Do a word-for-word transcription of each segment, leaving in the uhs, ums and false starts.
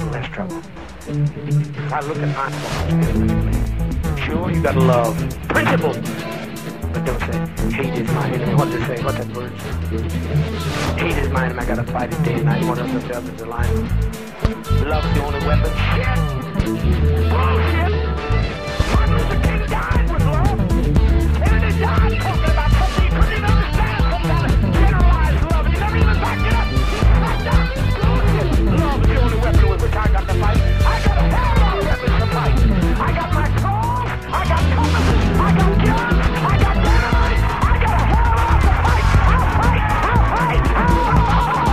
less trouble. If I look at my thoughts, sure, you gotta love principles. But don't say, hate is my enemy. What does it say? What's that word? Hate is my enemy. I gotta fight it day and night. One of themselves is a line. Love's the only weapon. Shit! Bullshit! Martin Luther King died with love. And he died talking about something he couldn't even understand. Some kind of generalized love. And he never even backed it up. Backed up. Bullshit. Love is the only weapon with which I got to fight. I got a hell of a lot of weapons to fight. I got my claws. I got compasses. I got guns. I got dynamite. I got a hell of a lot to fight. I'll fight. I'll fight. I'll fight.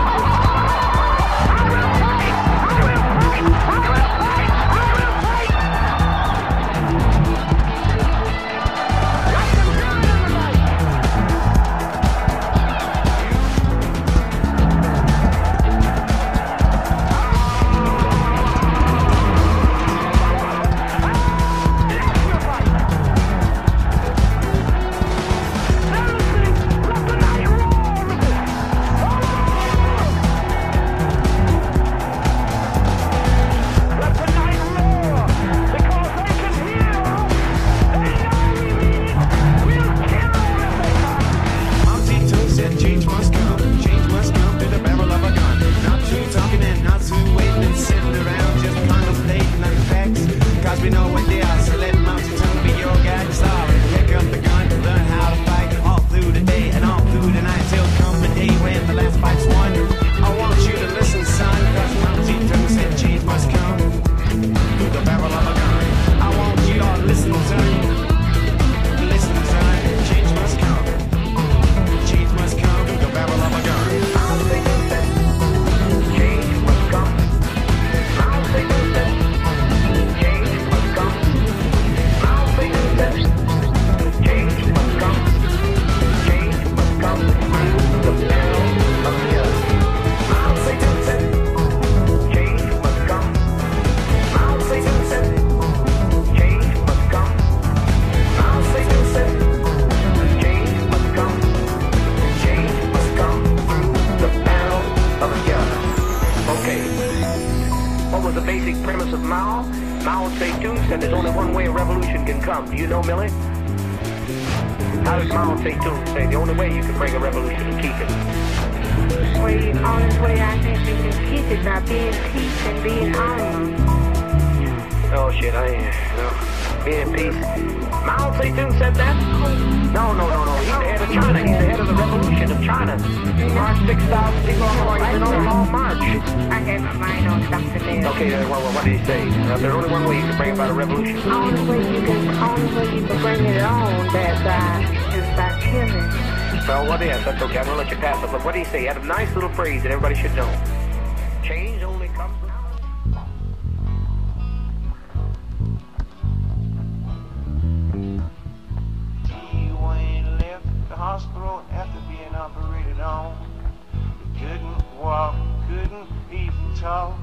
What do you say? He had a nice little phrase that everybody should know. Change only comes with... Dwayne left the hospital after being operated on. He couldn't walk, couldn't even talk.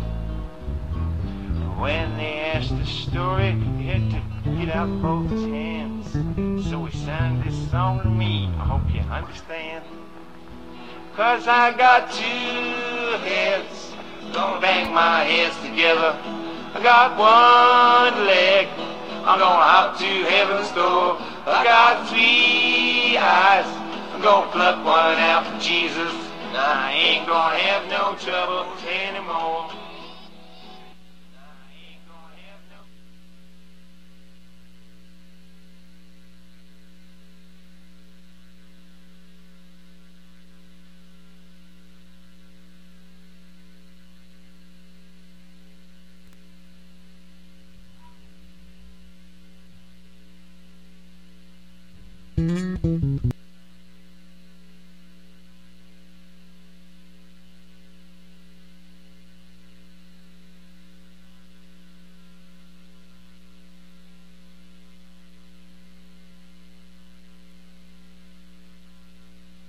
When they asked the story, he had to get out both his hands. So he sang this song to me. I hope you understand. Cause I got two heads, gonna bang my heads together. I got one leg, I'm gonna hop to heaven's door. I got three eyes, I'm gonna pluck one out for Jesus. I ain't gonna have no trouble anymore.